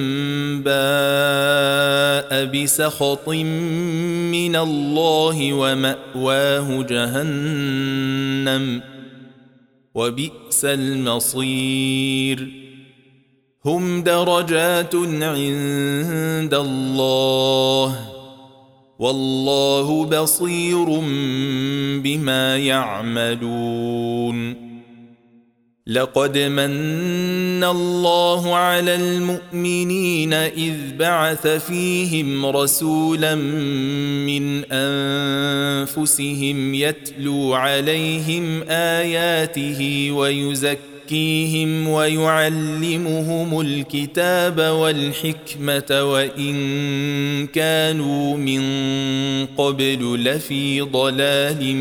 باء بسخط من الله ومأواه جهنم وبئس المصير. هم درجات عند الله والله بصير بما يعملون. لقد من الله على المؤمنين إذ بعث فيهم رسولا من أنفسهم يتلو عليهم آياته ويزكيهم ويعلمهم الكتاب والحكمة وإن كانوا من قبل لفي ضلال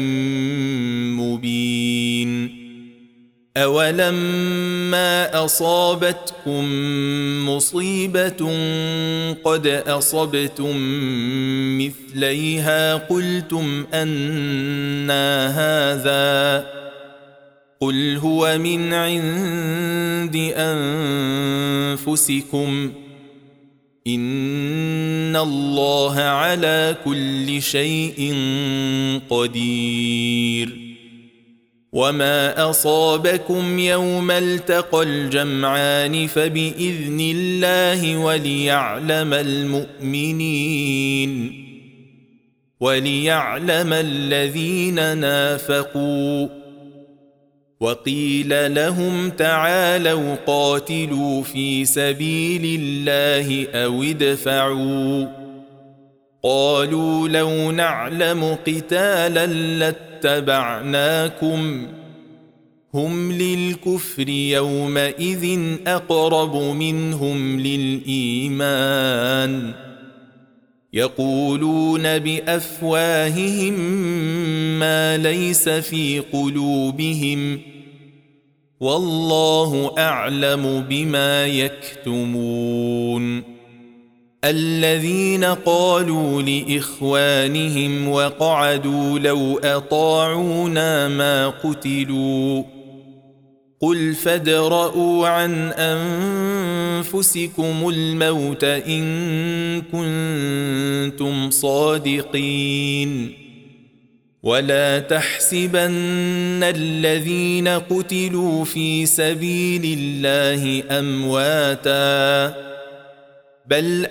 مبين. أولما أصابتكم مصيبة قد أصبتم مثليها قلتم أنى هذا قل هو من عند أنفسكم إن الله على كل شيء قدير. وما أصابكم يوم التقى الجمعان فبإذن الله وليعلم المؤمنين وليعلم الذين نافقوا. وقيل لهم تعالوا قاتلوا في سبيل الله أو ادفعوا قالوا لو نعلم قتالا لاتبعناكم هم للكفر يومئذ أقرب منهم للإيمان يقولون بأفواههم ما ليس في قلوبهم والله أعلم بما يكتمون. الذين قالوا لإخوانهم وقعدوا لو أطاعونا ما قتلوا قل فادرءوا عن أنفسكم الموت إن كنتم صادقين ولا تحسبن الذين قتلوا في سبيل الله أمواتاً بل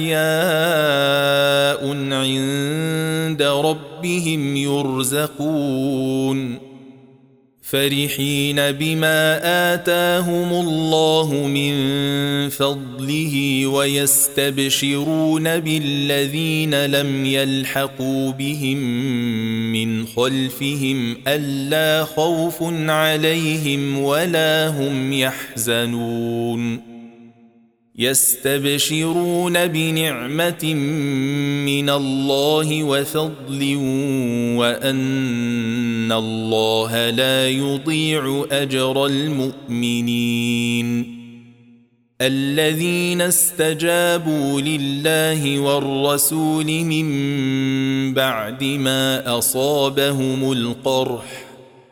أحياء عند ربهم يرزقون فرحين بما آتاهم الله من فضله ويستبشرون بالذين لم يلحقوا بهم من خلفهم ألا خوف عليهم ولا هم يحزنون يستبشرون بنعمة من الله وفضل وأن الله لا يضيع أجر المؤمنين الذين استجابوا لله والرسول من بعد ما أصابهم القرح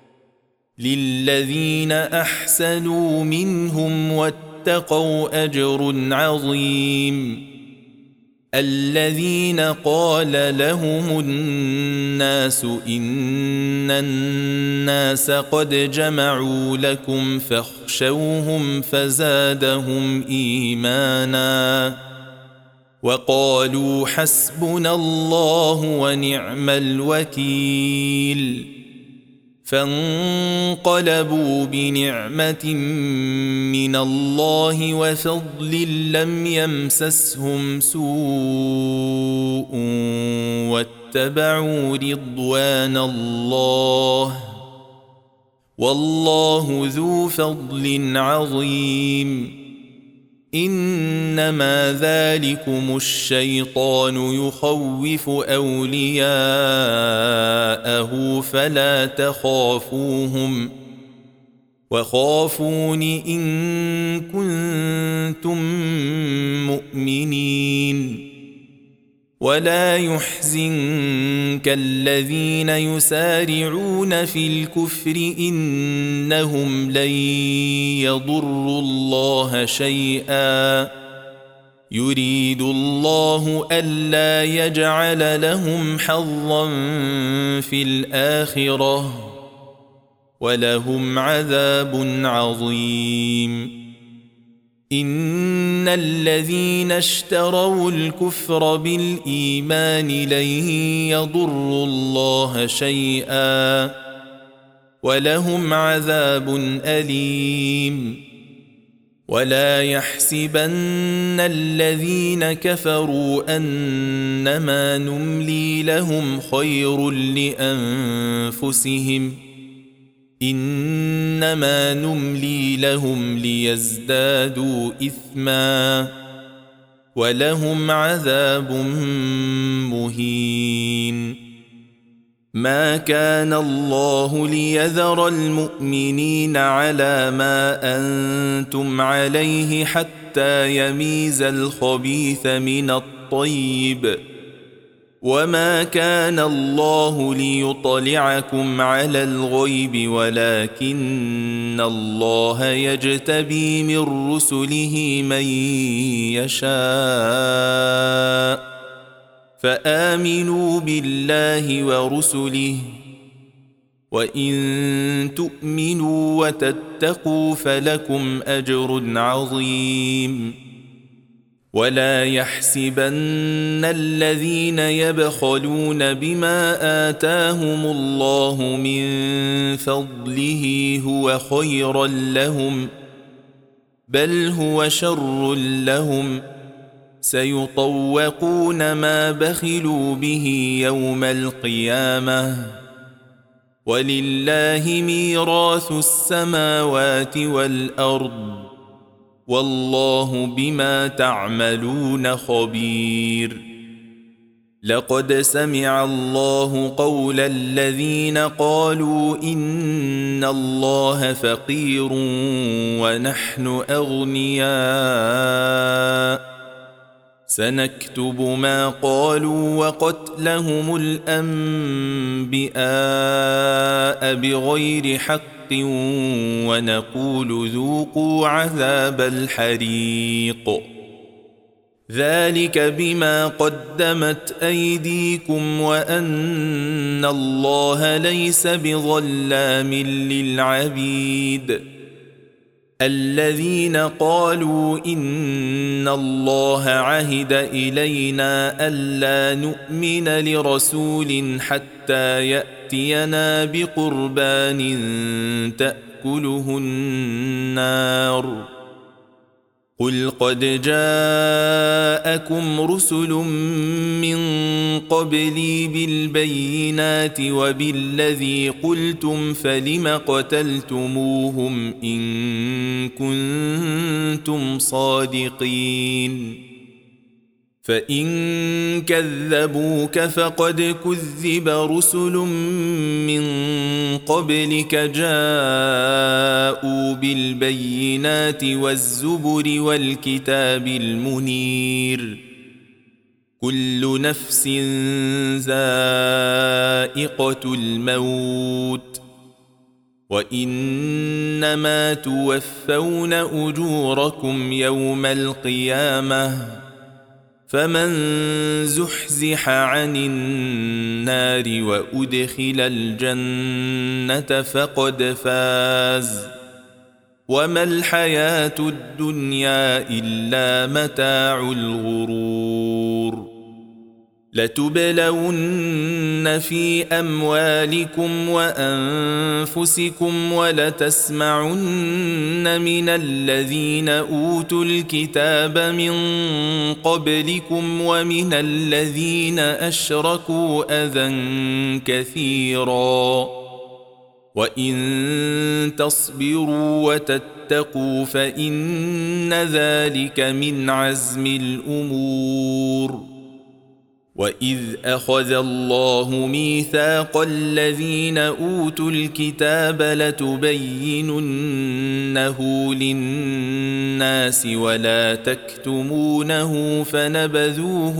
للذين أحسنوا منهم واتقوا اتقوا أجر عظيم الذين قال لهم الناس إن الناس قد جمعوا لكم فاخشوهم فزادهم إيمانا وقالوا حسبنا الله ونعم الوكيل فانقلبوا بنعمة من الله وفضل لم يمسسهم سوء واتبعوا رضوان الله والله ذو فضل عظيم إنما ذلكم الشيطان يخوف أولياءه فلا تخافوهم وخافون إن كنتم مؤمنين ولا يحزنك الذين يسارعون في الكفر إنهم لن يضروا الله شيئا يريد الله ألا يجعل لهم حظا في الآخرة ولهم عذاب عظيم إن الذين اشتروا الكفر بالإيمان لن يضروا الله شيئا ولهم عذاب أليم ولا يحسبن الذين كفروا أنما نملي لهم خير لأنفسهم إنما نملي لهم ليزدادوا إثما ولهم عذاب مهين ما كان الله ليذر المؤمنين على ما أنتم عليه حتى يميز الخبيث من الطيب وما كان الله ليطلعكم على الغيب ولكن الله يجتبي من رسله من يشاء فآمنوا بالله ورسله وإن تؤمنوا وتتقوا فلكم أجر عظيم ولا يحسبن الذين يبخلون بما آتاهم الله من فضله هو خيرا لهم بل هو شر لهم سيطوقون ما بخلوا به يوم القيامة ولله ميراث السماوات والأرض والله بما تعملون خبير لقد سمع الله قول الذين قالوا إن الله فقير ونحن أغنياء سنكتب ما قالوا وقتلهم الأنبياء بغير حق ونقول ذوقوا عذاب الحريق ذلك بما قدمت أيديكم وأن الله ليس بظلام للعبيد الذين قالوا إن الله عهد إلينا ألا نؤمن لرسول حتى يأتينا بقربان تأكله النار قل قد جاءكم رسل من قبلي بالبينات وبالذي قلتم فلم قتلتموهم إن كنتم صادقين فإن كذبوك فقد كذب رسل من قبلك جاءوا بالبينات والزبر والكتاب المنير كل نفس ذائقة الموت وإنما توفون أجوركم يوم القيامة فمن زحزح عن النار وأدخل الجنة فقد فاز وما الحياة الدنيا إلا متاع الغرور لتبلون في أموالكم وأنفسكم ولتسمعن من الذين أوتوا الكتاب من قبلكم ومن الذين أشركوا أذى كثيرا وإن تصبروا وتتقوا فإن ذلك من عزم الأمور وإذ أخذ الله ميثاق الذين أوتوا الكتاب لتبيننه للناس ولا تكتمونه فنبذوه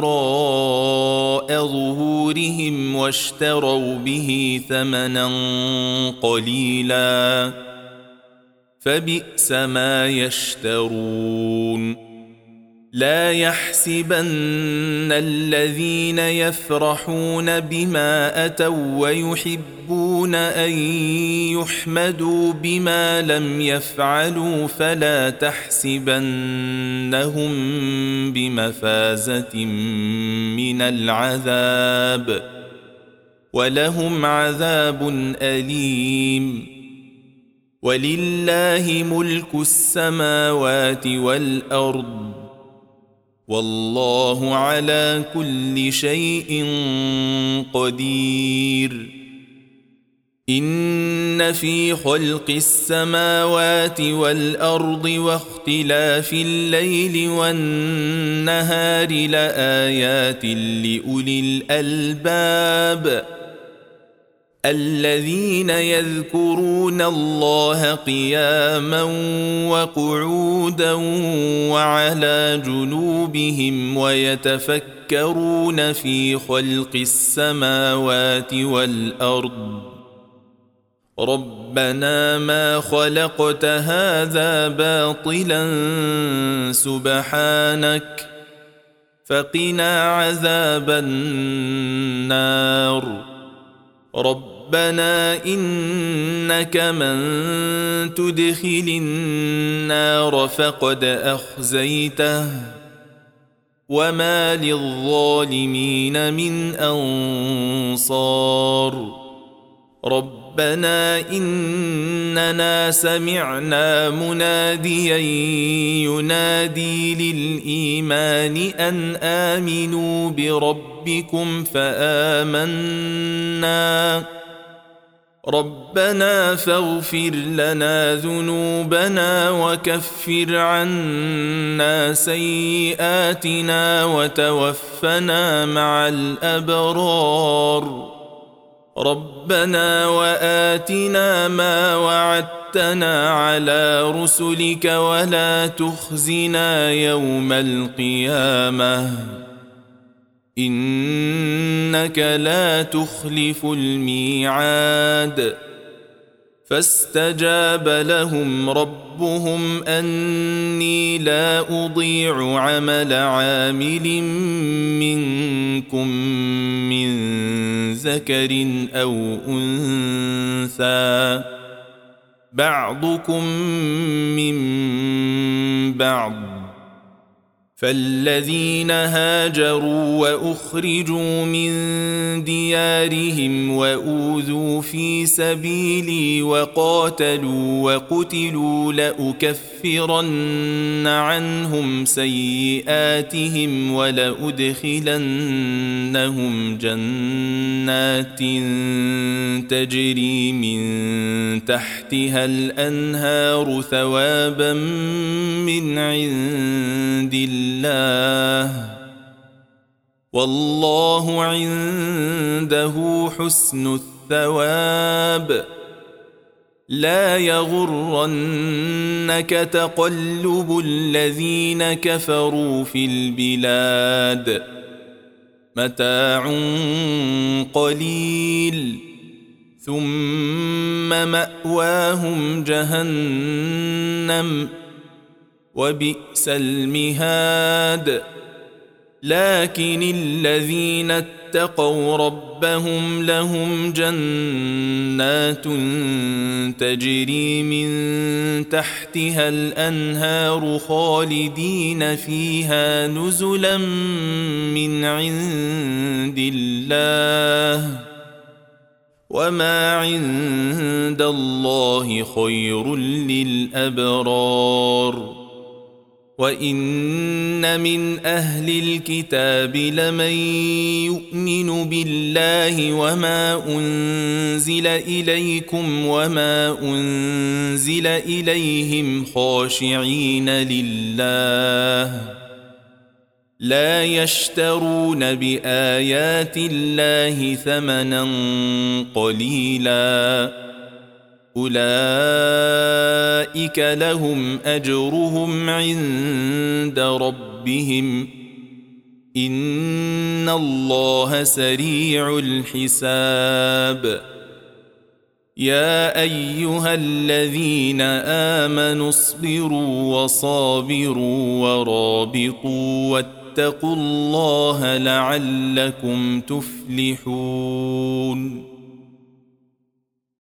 وراء ظهورهم واشتروا به ثمنا قليلا فبئس ما يشترون لا يحسبن الذين يفرحون بما أتوا ويحبون أن يحمدوا بما لم يفعلوا فلا تحسبنهم بمفازة من العذاب ولهم عذاب أليم ولله ملك السماوات والأرض والله على كل شيء قدير إن في خلق السماوات والأرض واختلاف الليل والنهار لآيات لأولي الألباب الذين يذكرون الله قياما وقعودا وعلى جنوبهم ويتفكرون في خلق السماوات والأرض ربنا ما خلقت هذا باطلا سبحانك فقنا عذاب النار ربنا إنك من تدخل النار فقد أخزيته وما للظالمين من أنصار ربنا إننا سمعنا مناديا ينادي للإيمان أن آمنوا بربكم فآمنا ربنا فاغفر لنا ذنوبنا وكفر عنا سيئاتنا وتوفنا مع الأبرار ربنا وآتنا ما وعدتنا على رسلك ولا تخزنا يوم القيامة إنك لا تخلف الميعاد فاستجاب لهم ربهم أني لا أضيع عمل عامل منكم من ذكر أو أنثى بعضكم من بعض فالذين هاجروا وأخرجوا من ديارهم وأوذوا في سبيلي وقاتلوا وقتلوا لأكفرن عنهم سيئاتهم ولأدخلنهم جنات تجري من تحتها الأنهار ثوابا من عند الله الله والله عنده حسن الثواب لا يغرنك تقلب الذين كفروا في البلاد متاع قليل ثم مأواهم جهنم وبئس المهاد لكن الذين اتقوا ربهم لهم جنات تجري من تحتها الأنهار خالدين فيها نزلا من عند الله وما عند الله خير للأبرار وإن من أهل الكتاب لمن يؤمن بالله وما أنزل إليكم وما أنزل إليهم خاشعين لله لا يشترون بآيات الله ثمنا قليلا أولئك لهم أجرهم عند ربهم إن الله سريع الحساب يا أيها الذين آمنوا اصبروا وصابروا ورابطوا واتقوا الله لعلكم تفلحون